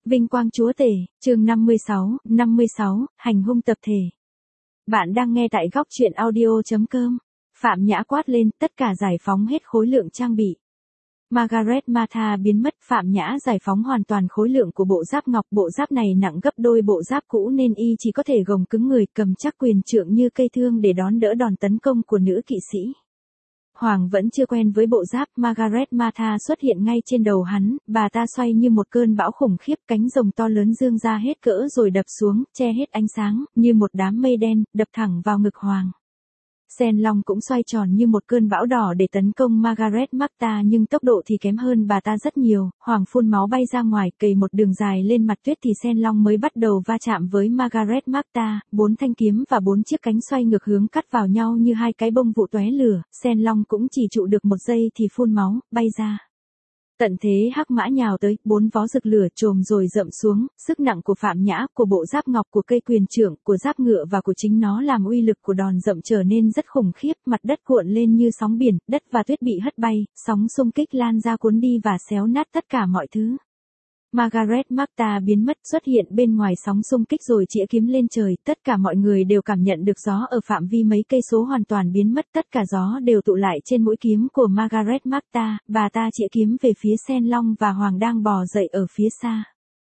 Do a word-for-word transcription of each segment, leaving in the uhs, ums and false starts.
Vinh quang chúa tể, chương năm mươi sáu, năm mươi sáu, hành hung tập thể. Bạn đang nghe tại góc truyện audio.com. Phạm Nhã quát lên, tất cả giải phóng hết khối lượng trang bị. Margaret Martha biến mất, Phạm Nhã giải phóng hoàn toàn khối lượng của bộ giáp ngọc. Bộ giáp này nặng gấp đôi bộ giáp cũ nên y chỉ có thể gồng cứng người, cầm chắc quyền trượng như cây thương để đón đỡ đòn tấn công của nữ kỵ sĩ. Hoàng vẫn chưa quen với bộ giáp, Margaret Martha xuất hiện ngay trên đầu hắn, bà ta xoay như một cơn bão khủng khiếp, cánh rồng to lớn dương ra hết cỡ rồi đập xuống, che hết ánh sáng, như một đám mây đen, đập thẳng vào ngực Hoàng. Sen Long cũng xoay tròn như một cơn bão đỏ để tấn công Margaret Martha nhưng tốc độ thì kém hơn bà ta rất nhiều, Hoàng phun máu bay ra ngoài, cày một đường dài lên mặt tuyết thì Sen Long mới bắt đầu va chạm với Margaret Martha, bốn thanh kiếm và bốn chiếc cánh xoay ngược hướng cắt vào nhau như hai cái bông vụ tóe lửa, Sen Long cũng chỉ trụ được một giây thì phun máu, bay ra. Tận thế hắc mã nhào tới, bốn vó rực lửa trồm rồi rậm xuống, sức nặng của Phạm Nhã, của bộ giáp ngọc, của cây quyền trượng, của giáp ngựa và của chính nó làm uy lực của đòn rậm trở nên rất khủng khiếp, mặt đất cuộn lên như sóng biển, đất và tuyết bị hất bay, sóng xung kích lan ra cuốn đi và xéo nát tất cả mọi thứ. Margaret Martha biến mất, xuất hiện bên ngoài sóng xung kích rồi chĩa kiếm lên trời, tất cả mọi người đều cảm nhận được gió ở phạm vi mấy cây số hoàn toàn biến mất, tất cả gió đều tụ lại trên mũi kiếm của Margaret Martha, bà ta chĩa kiếm về phía Sen Long và Hoàng đang bò dậy ở phía xa.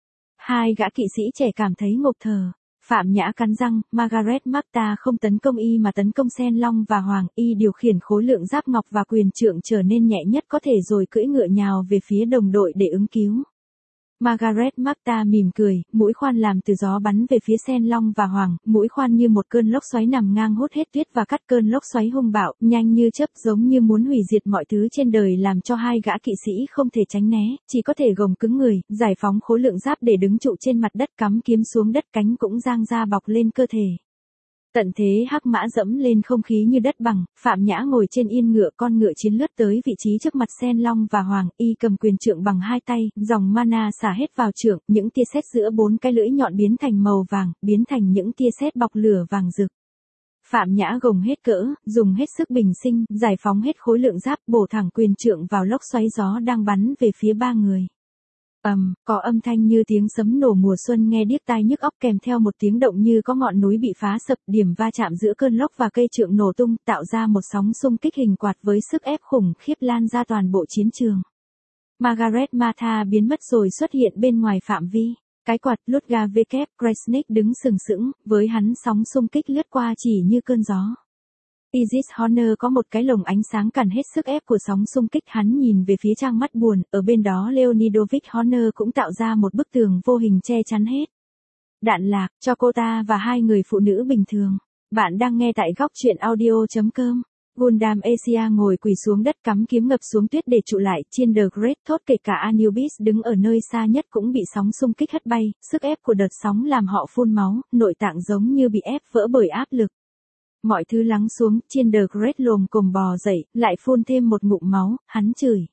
Hai gã kỵ sĩ trẻ cảm thấy ngộp thở. Phạm Nhã cắn răng, Margaret Martha không tấn công y mà tấn công Sen Long và Hoàng, y điều khiển khối lượng giáp ngọc và quyền trượng trở nên nhẹ nhất có thể rồi cưỡi ngựa nhào về phía đồng đội để ứng cứu. Margaret Martha mỉm cười, mũi khoan làm từ gió bắn về phía Sen Long và Hoàng, mũi khoan như một cơn lốc xoáy nằm ngang hút hết tuyết và cắt cơn lốc xoáy hung bạo, nhanh như chớp giống như muốn hủy diệt mọi thứ trên đời làm cho hai gã kỵ sĩ không thể tránh né, chỉ có thể gồng cứng người, giải phóng khối lượng giáp để đứng trụ trên mặt đất, cắm kiếm xuống đất, cánh cũng giang ra bọc lên cơ thể. Tận thế hắc mã dẫm lên không khí như đất bằng, Phạm Nhã ngồi trên yên ngựa, con ngựa chiến lướt tới vị trí trước mặt Sen Long và Hoàng, y cầm quyền trượng bằng hai tay, dòng mana xả hết vào trượng, những tia sét giữa bốn cái lưỡi nhọn biến thành màu vàng, biến thành những tia sét bọc lửa vàng rực. Phạm Nhã gồng hết cỡ, dùng hết sức bình sinh, giải phóng hết khối lượng giáp, bổ thẳng quyền trượng vào lốc xoáy gió đang bắn về phía ba người. ầm, um, có âm thanh như tiếng sấm nổ mùa xuân nghe điếc tai nhức óc kèm theo một tiếng động như có ngọn núi bị phá sập, điểm va chạm giữa cơn lốc và cây trượng nổ tung, tạo ra một sóng xung kích hình quạt với sức ép khủng khiếp lan ra toàn bộ chiến trường. Margaret Martha biến mất rồi xuất hiện bên ngoài phạm vi. Cái quạt Ludwig Kresnik đứng sừng sững, với hắn sóng xung kích lướt qua chỉ như cơn gió. Isis Honor có một cái lồng ánh sáng cản hết sức ép của sóng xung kích, hắn nhìn về phía trang mắt buồn, ở bên đó Leonidovic Honor cũng tạo ra một bức tường vô hình che chắn hết. Đạn lạc, cho cô ta và hai người phụ nữ bình thường. Bạn đang nghe tại góc truyện audio.com. Gundam Asia ngồi quỳ xuống đất cắm kiếm ngập xuống tuyết để trụ lại, trên The Great Thốt kể cả Anubis đứng ở nơi xa nhất cũng bị sóng xung kích hất bay, sức ép của đợt sóng làm họ phun máu, nội tạng giống như bị ép vỡ bởi áp lực. Mọi thứ lắng xuống, trên The Great lồm cồm bò dậy, lại phun thêm một ngụm máu, hắn chửi.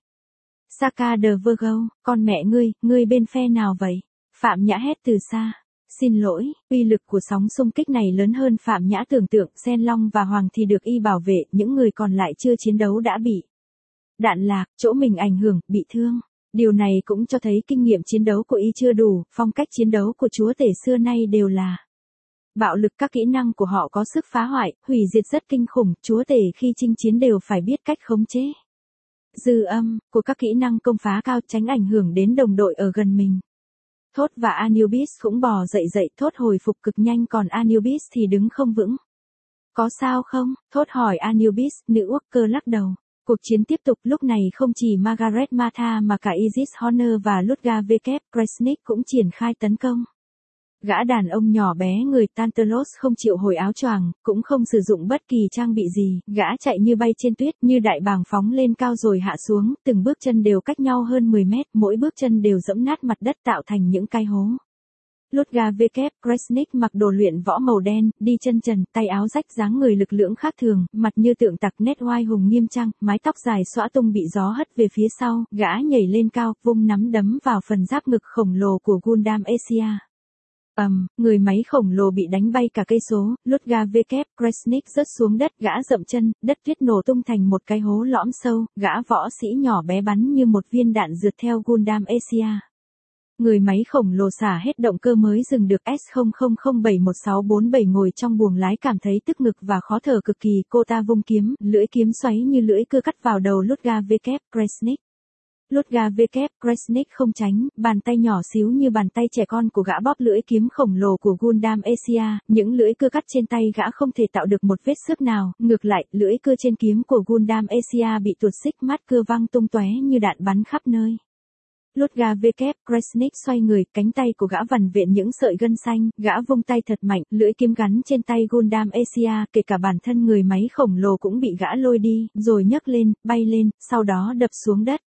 Saka the Virgo, con mẹ ngươi, ngươi bên phe nào vậy? Phạm Nhã hét từ xa. Xin lỗi, uy lực của sóng xung kích này lớn hơn Phạm Nhã tưởng tượng, Sen Long và Hoàng thì được y bảo vệ, những người còn lại chưa chiến đấu đã bị đạn lạc, chỗ mình ảnh hưởng, bị thương. Điều này cũng cho thấy kinh nghiệm chiến đấu của y chưa đủ, phong cách chiến đấu của chúa tể xưa nay đều là bạo lực, các kỹ năng của họ có sức phá hoại, hủy diệt rất kinh khủng, chúa tể khi chinh chiến đều phải biết cách khống chế dư âm của các kỹ năng công phá cao, tránh ảnh hưởng đến đồng đội ở gần mình. Thốt và Anubis cũng bò dậy dậy, Thốt hồi phục cực nhanh còn Anubis thì đứng không vững. Có sao không? Thốt hỏi Anubis, nữ uốc cơ lắc đầu. Cuộc chiến tiếp tục, lúc này không chỉ Margaret Martha mà cả Isis Honor và Ludwig Kresnik cũng triển khai tấn công. Gã đàn ông nhỏ bé người Tantalos không chịu hồi áo choàng, cũng không sử dụng bất kỳ trang bị gì, gã chạy như bay trên tuyết, như đại bàng phóng lên cao rồi hạ xuống, từng bước chân đều cách nhau hơn mười mét, mỗi bước chân đều dẫm nát mặt đất tạo thành những cái hố. Ludwig Kresnik mặc đồ luyện võ màu đen, đi chân trần, tay áo rách, dáng người lực lưỡng khác thường, mặt như tượng tặc, nét oai hùng nghiêm trang, mái tóc dài xõa tung bị gió hất về phía sau, gã nhảy lên cao, vung nắm đấm vào phần giáp ngực khổng lồ của Gundam Asia. ầm, um, người máy khổng lồ bị đánh bay cả cây số, Ludwig Kresnik rớt xuống đất, gã dậm chân, đất tuyết nổ tung thành một cái hố lõm sâu, gã võ sĩ nhỏ bé bắn như một viên đạn rượt theo Gundam Asia. Người máy khổng lồ xả hết động cơ mới dừng được S không không không bảy một sáu bốn bảy ngồi trong buồng lái cảm thấy tức ngực và khó thở cực kỳ, cô ta vung kiếm, lưỡi kiếm xoáy như lưỡi cưa cắt vào đầu Ludwig Kresnik. Ludwig Kresnik không tránh, bàn tay nhỏ xíu như bàn tay trẻ con của gã bóp lưỡi kiếm khổng lồ của Gundam Asia, những lưỡi cưa cắt trên tay gã không thể tạo được một vết xước nào, ngược lại, lưỡi cưa trên kiếm của Gundam Asia bị tuột xích mát cưa văng tung tóe như đạn bắn khắp nơi. Ludwig Kresnik xoay người, cánh tay của gã vằn vện những sợi gân xanh, gã vung tay thật mạnh, lưỡi kiếm gắn trên tay Gundam Asia, kể cả bản thân người máy khổng lồ cũng bị gã lôi đi, rồi nhấc lên, bay lên, sau đó đập xuống đất.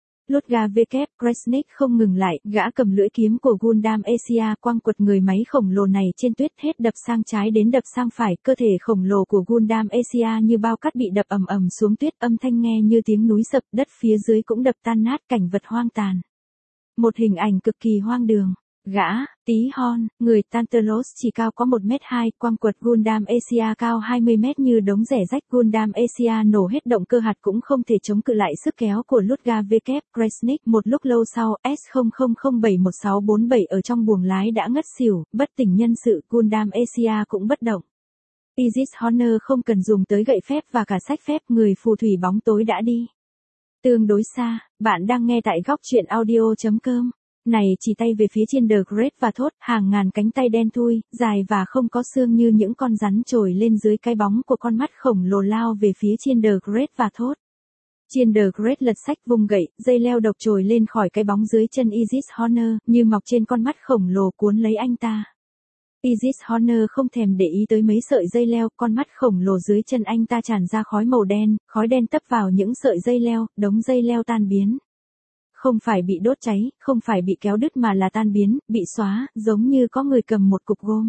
Ludwig Kresnik không ngừng lại, gã cầm lưỡi kiếm của Gundam Asia quăng quật người máy khổng lồ này trên tuyết, hết đập sang trái đến đập sang phải, cơ thể khổng lồ của Gundam Asia như bao cát bị đập ầm ầm xuống tuyết, âm thanh nghe như tiếng núi sập, đất phía dưới cũng đập tan nát, cảnh vật hoang tàn. Một hình ảnh cực kỳ hoang đường. Gã, tí hon, người Tantalos chỉ cao có một mét hai, quăng quật Gundam Asia cao hai mươi mét như đống rẻ rách. Gundam Asia nổ hết động cơ hạt cũng không thể chống cự lại sức kéo của Ludwig Kresnik. Một lúc lâu sau, S không không không bảy một sáu bốn bảy ở trong buồng lái đã ngất xỉu, bất tỉnh nhân sự. Gundam Asia cũng bất động. Isis Honor không cần dùng tới gậy phép và cả sách phép, người phù thủy bóng tối đã đi tương đối xa. Bạn đang nghe tại góc truyện audio chấm com. Này chỉ tay về phía trên The Great và thốt, hàng ngàn cánh tay đen thui, dài và không có xương như những con rắn trồi lên dưới cái bóng của con mắt khổng lồ lao về phía trên The Great và thốt. Trên The Great lật sách vung gậy, dây leo độc trồi lên khỏi cái bóng dưới chân Isis Honor, như mọc trên con mắt khổng lồ cuốn lấy anh ta. Isis Honor không thèm để ý tới mấy sợi dây leo, con mắt khổng lồ dưới chân anh ta tràn ra khói màu đen, khói đen tấp vào những sợi dây leo, đống dây leo tan biến. Không phải bị đốt cháy, không phải bị kéo đứt mà là tan biến, bị xóa, giống như có người cầm một cục gôm.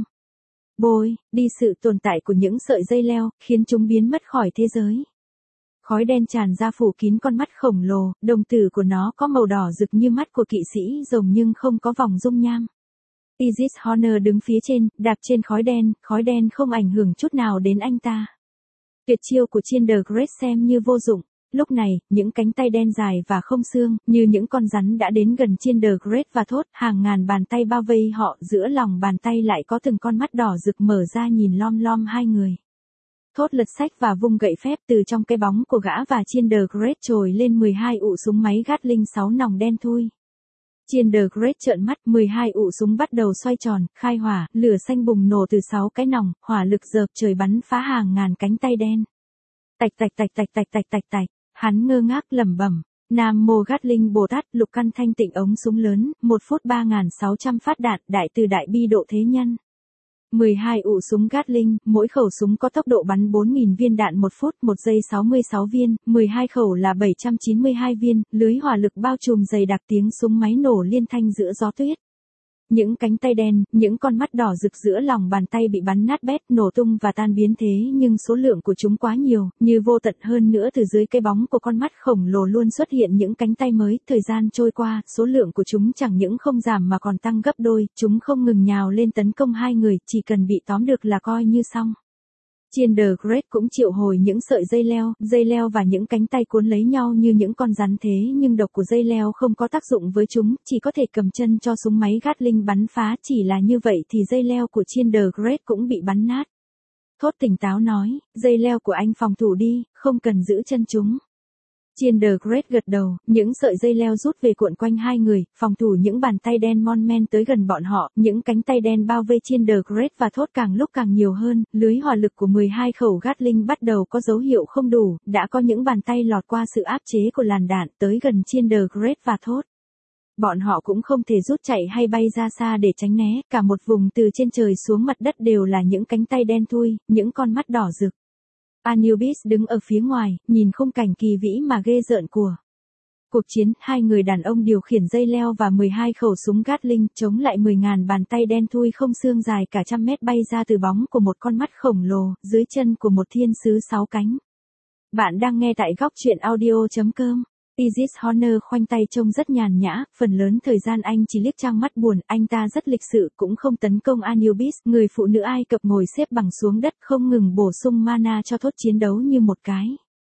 Bôi, đi sự tồn tại của những sợi dây leo, khiến chúng biến mất khỏi thế giới. Khói đen tràn ra phủ kín con mắt khổng lồ, đồng tử của nó có màu đỏ rực như mắt của kỵ sĩ rồng nhưng không có vòng dung nham. Isis Honor đứng phía trên, đạp trên khói đen, khói đen không ảnh hưởng chút nào đến anh ta. Tuyệt chiêu của Chiên The Great xem như vô dụng. Lúc này, những cánh tay đen dài và không xương, như những con rắn đã đến gần Chiên The Great và thốt, hàng ngàn bàn tay bao vây họ, giữa lòng bàn tay lại có từng con mắt đỏ rực mở ra nhìn lom lom hai người. Thốt lật sách và vung gậy phép, từ trong cái bóng của gã và Chiên The Great trồi lên mười hai ụ súng máy Gatling sáu nòng đen thui. Chiên The Great trợn mắt, mười hai ụ súng bắt đầu xoay tròn, khai hỏa, lửa xanh bùng nổ từ sáu cái nòng, hỏa lực dợp trời bắn phá hàng ngàn cánh tay đen. Tạch tạch tạch tạch tạch tạch tạch tạch, hắn ngơ ngác lẩm bẩm, Nam Mô Gatling Bồ Tát, lục căn thanh tịnh ống súng lớn, một phút ba nghìn sáu trăm phát đạn, đại từ đại bi độ thế nhân. mười hai ụ súng Gatling, mỗi khẩu súng có tốc độ bắn bốn nghìn viên đạn một phút, một giây sáu mươi sáu viên, mười hai khẩu là bảy trăm chín mươi hai viên, lưới hỏa lực bao trùm dày đặc, tiếng súng máy nổ liên thanh giữa gió tuyết. Những cánh tay đen, những con mắt đỏ rực giữa lòng bàn tay bị bắn nát bét, nổ tung và tan biến thế nhưng số lượng của chúng quá nhiều, như vô tận hơn nữa từ dưới cái bóng của con mắt khổng lồ luôn xuất hiện những cánh tay mới, thời gian trôi qua, số lượng của chúng chẳng những không giảm mà còn tăng gấp đôi, chúng không ngừng nhào lên tấn công hai người, chỉ cần bị tóm được là coi như xong. Chiên The Great cũng triệu hồi những sợi dây leo, dây leo và những cánh tay cuốn lấy nhau như những con rắn thế nhưng độc của dây leo không có tác dụng với chúng, chỉ có thể cầm chân cho súng máy Gatling bắn phá, chỉ là như vậy thì dây leo của Chiên The Great cũng bị bắn nát. Thốt tỉnh táo nói, dây leo của anh phòng thủ đi, không cần giữ chân chúng. Chiên The Great gật đầu, những sợi dây leo rút về cuộn quanh hai người, phòng thủ những bàn tay đen mon men tới gần bọn họ, những cánh tay đen bao vây Chiên The Great và thốt càng lúc càng nhiều hơn, lưới hỏa lực của mười hai khẩu Gatling bắt đầu có dấu hiệu không đủ, đã có những bàn tay lọt qua sự áp chế của làn đạn tới gần Chiên The Great và thốt. Bọn họ cũng không thể rút chạy hay bay ra xa để tránh né, cả một vùng từ trên trời xuống mặt đất đều là những cánh tay đen thui, những con mắt đỏ rực. Anubis đứng ở phía ngoài, nhìn khung cảnh kỳ vĩ mà ghê rợn của cuộc chiến, hai người đàn ông điều khiển dây leo và mười hai khẩu súng Gatling chống lại mười nghìn bàn tay đen thui không xương dài cả trăm mét bay ra từ bóng của một con mắt khổng lồ, dưới chân của một thiên sứ sáu cánh. Bạn đang nghe tại góc truyện audio chấm com. Isis Honor khoanh tay trông rất nhàn nhã, phần lớn thời gian anh chỉ liếc trang mắt buồn, anh ta rất lịch sự, cũng không tấn công Anubis, người phụ nữ Ai Cập ngồi xếp bằng xuống đất không ngừng bổ sung mana cho thốt chiến đấu như một cái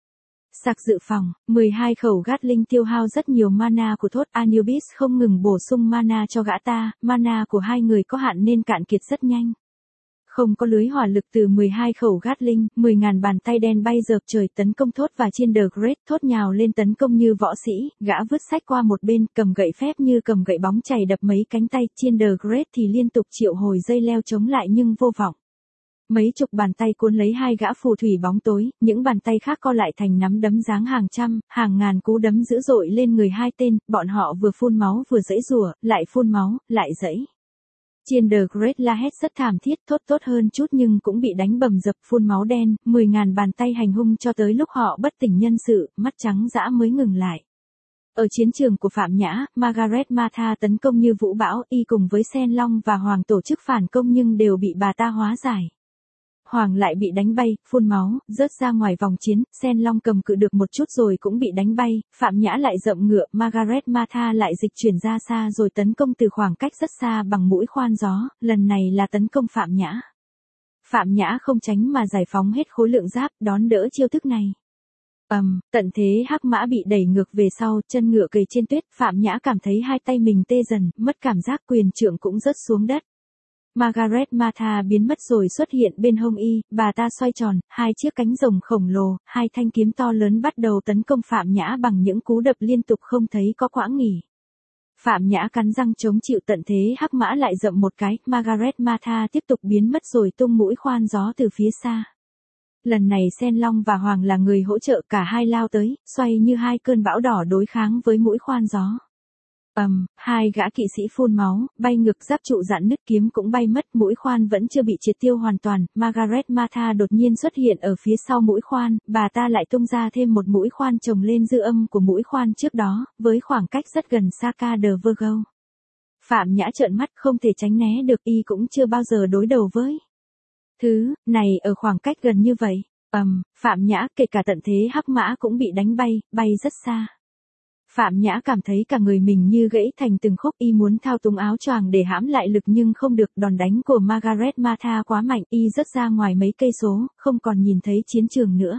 Sạc dự phòng, mười hai khẩu Gatling tiêu hao rất nhiều mana của Thốt. Anubis không ngừng bổ sung mana cho gã ta, mana của hai người có hạn nên cạn kiệt rất nhanh. Không có lưới hỏa lực từ mười hai khẩu Gatling, mười nghìn bàn tay đen bay dợp trời tấn công Thốt và Chiên The Great. Thốt nhào lên tấn công như võ sĩ, gã vứt sách qua một bên, cầm gậy phép như cầm gậy bóng chày đập mấy cánh tay. Chiên The Great thì liên tục triệu hồi dây leo chống lại nhưng vô vọng. Mấy chục bàn tay cuốn lấy hai gã phù thủy bóng tối, những bàn tay khác co lại thành nắm đấm dáng hàng trăm, hàng ngàn cú đấm dữ dội lên người hai tên, bọn họ vừa phun máu vừa giãy giụa, lại phun máu, lại giãy. Chiên The Great la hét rất thảm thiết. Thốt tốt hơn chút nhưng cũng bị đánh bầm dập, phun máu đen, mười ngàn bàn tay hành hung cho tới lúc họ bất tỉnh nhân sự, mắt trắng dã mới ngừng lại. Ở chiến trường của Phạm Nhã, Margaret Martha tấn công như vũ bão, y cùng với Sen Long và Hoàng tổ chức phản công nhưng đều bị bà ta hóa giải. Hoàng lại bị đánh bay, phun máu, rớt ra ngoài vòng chiến, Sen Long cầm cự được một chút rồi cũng bị đánh bay, Phạm Nhã lại dậm ngựa, Margaret Martha lại dịch chuyển ra xa rồi tấn công từ khoảng cách rất xa bằng mũi khoan gió, lần này là tấn công Phạm Nhã. Phạm Nhã không tránh mà giải phóng hết khối lượng giáp, đón đỡ chiêu thức này. Ầm, um, tận thế hắc mã bị đẩy ngược về sau, chân ngựa kề trên tuyết, Phạm Nhã cảm thấy hai tay mình tê dần, mất cảm giác, quyền trượng cũng rớt xuống đất. Margaret Martha biến mất rồi xuất hiện bên hông y, bà ta xoay tròn, hai chiếc cánh rồng khổng lồ, hai thanh kiếm to lớn bắt đầu tấn công Phạm Nhã bằng những cú đập liên tục không thấy có quãng nghỉ. Phạm Nhã cắn răng chống chịu tận thế hắc mã lại dậm một cái, Margaret Martha tiếp tục biến mất rồi tung mũi khoan gió từ phía xa. Lần này Sen Long và Hoàng là người hỗ trợ, cả hai lao tới, xoay như hai cơn bão đỏ đối kháng với mũi khoan gió. Ầm, um, hai gã kỵ sĩ phun máu, bay ngược, giáp trụ dạn nứt, kiếm cũng bay mất, mũi khoan vẫn chưa bị triệt tiêu hoàn toàn. Margaret Martha đột nhiên xuất hiện ở phía sau mũi khoan, bà ta lại tung ra thêm một mũi khoan chồng lên dư âm của mũi khoan trước đó, với khoảng cách rất gần Saka the Virgo. Phạm Nhã trợn mắt không thể tránh né được, y cũng chưa bao giờ đối đầu với thứ này ở khoảng cách gần như vậy. Ầm, um, Phạm Nhã kể cả tận thế hắc mã cũng bị đánh bay, bay rất xa. Phạm Nhã cảm thấy cả người mình như gãy thành từng khúc, y muốn thao túng áo choàng để hãm lại lực nhưng không được, đòn đánh của Margaret Martha quá mạnh, y rớt ra ngoài mấy cây số, không còn nhìn thấy chiến trường nữa.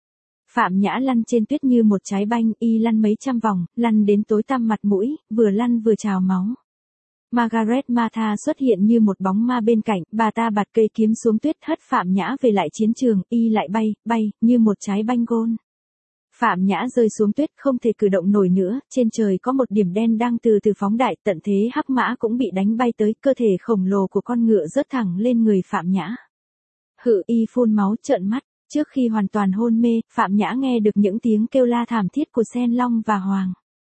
Phạm Nhã lăn trên tuyết như một trái banh, y lăn mấy trăm vòng, lăn đến tối tăm mặt mũi, vừa lăn vừa trào máu. Margaret Martha xuất hiện như một bóng ma bên cạnh, bà ta bạt cây kiếm xuống tuyết hất Phạm Nhã về lại chiến trường, y lại bay, bay, như một trái banh gôn. Phạm Nhã rơi xuống tuyết không thể cử động nổi nữa, trên trời có một điểm đen đang từ từ phóng đại, tận thế hắc mã cũng bị đánh bay tới, cơ thể khổng lồ của con ngựa rớt thẳng lên người Phạm Nhã. Hự, y phun máu trợn mắt, trước khi hoàn toàn hôn mê, Phạm Nhã nghe được những tiếng kêu la thảm thiết của Sen Long và Hoàng.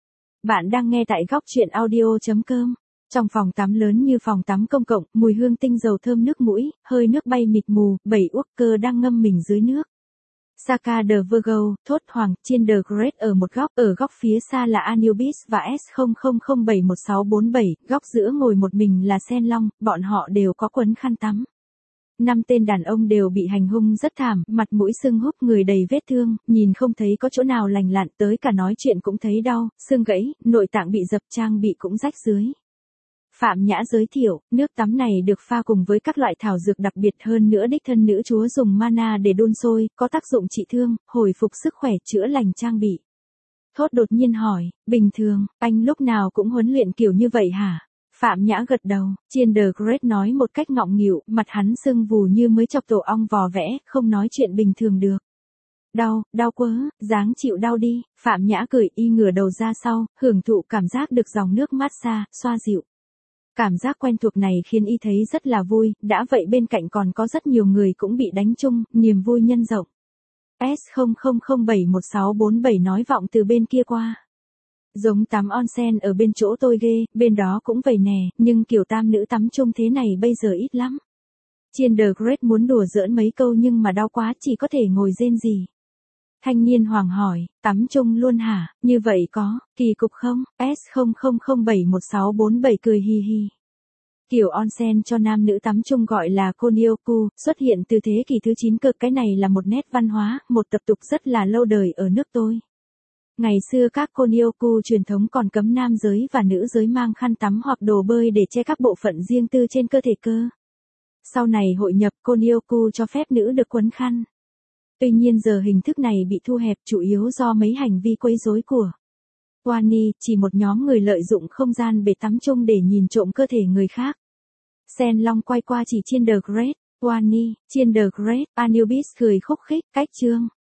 Bạn đang nghe tại góc truyện audio chấm com. Trong phòng tắm lớn như phòng tắm công cộng, mùi hương tinh dầu thơm nước mũi, hơi nước bay mịt mù, bảy uốc cơ đang ngâm mình dưới nước. Saka the Virgo, Thốt, Hoàng, Chiên The Great ở một góc, ở góc phía xa là Anubis và S không không không bảy một sáu bốn bảy, góc giữa ngồi một mình là Sen Long, bọn họ đều có quấn khăn tắm. Năm tên đàn ông đều bị hành hung rất thảm, mặt mũi sưng húp, người đầy vết thương, nhìn không thấy có chỗ nào lành lặn, tới cả nói chuyện cũng thấy đau, xương gãy, nội tạng bị dập, trang bị cũng rách dưới. Phạm Nhã giới thiệu, nước tắm này được pha cùng với các loại thảo dược đặc biệt, hơn nữa đích thân nữ chúa dùng mana để đun sôi, có tác dụng trị thương, hồi phục sức khỏe, chữa lành trang bị. Thốt đột nhiên hỏi, bình thường, anh lúc nào cũng huấn luyện kiểu như vậy hả? Phạm Nhã gật đầu, Chiên The Great nói một cách ngọng nghịu, mặt hắn sưng vù như mới chọc tổ ong vò vẽ, không nói chuyện bình thường được. Đau, đau quá, dáng chịu đau đi, Phạm Nhã cười, y ngửa đầu ra sau, hưởng thụ cảm giác được dòng nước massage, xoa dịu. Cảm giác quen thuộc này khiến y thấy rất là vui, đã vậy bên cạnh còn có rất nhiều người cũng bị đánh chung, niềm vui nhân rộng. S không không không bảy một sáu bốn bảy nói vọng từ bên kia qua. Giống tắm onsen ở bên chỗ tôi ghê, bên đó cũng vậy nè, nhưng kiểu tam nữ tắm chung thế này bây giờ ít lắm. Chiên The Great muốn đùa giỡn mấy câu nhưng mà đau quá, chỉ có thể ngồi rên rỉ. Thanh niên Hoàng hỏi, tắm chung luôn hả, như vậy có, kỳ cục không? S không không không bảy một sáu bốn bảy cười hi hi. Kiểu onsen cho nam nữ tắm chung gọi là Konyoku, xuất hiện từ thế kỷ thứ chín cơ, cái này là một nét văn hóa, một tập tục rất là lâu đời ở nước tôi. Ngày xưa các Konyoku truyền thống còn cấm nam giới và nữ giới mang khăn tắm hoặc đồ bơi để che các bộ phận riêng tư trên cơ thể cơ. Sau này hội nhập, Konyoku cho phép nữ được quấn khăn. Tuy nhiên giờ hình thức này bị thu hẹp chủ yếu do mấy hành vi quấy rối của Wani, chỉ một nhóm người lợi dụng không gian bể tắm chung để nhìn trộm cơ thể người khác. Sen Long quay qua chỉ chiên The Great, Wani, chiên The Great, Anubis cười khúc khích, cách chương.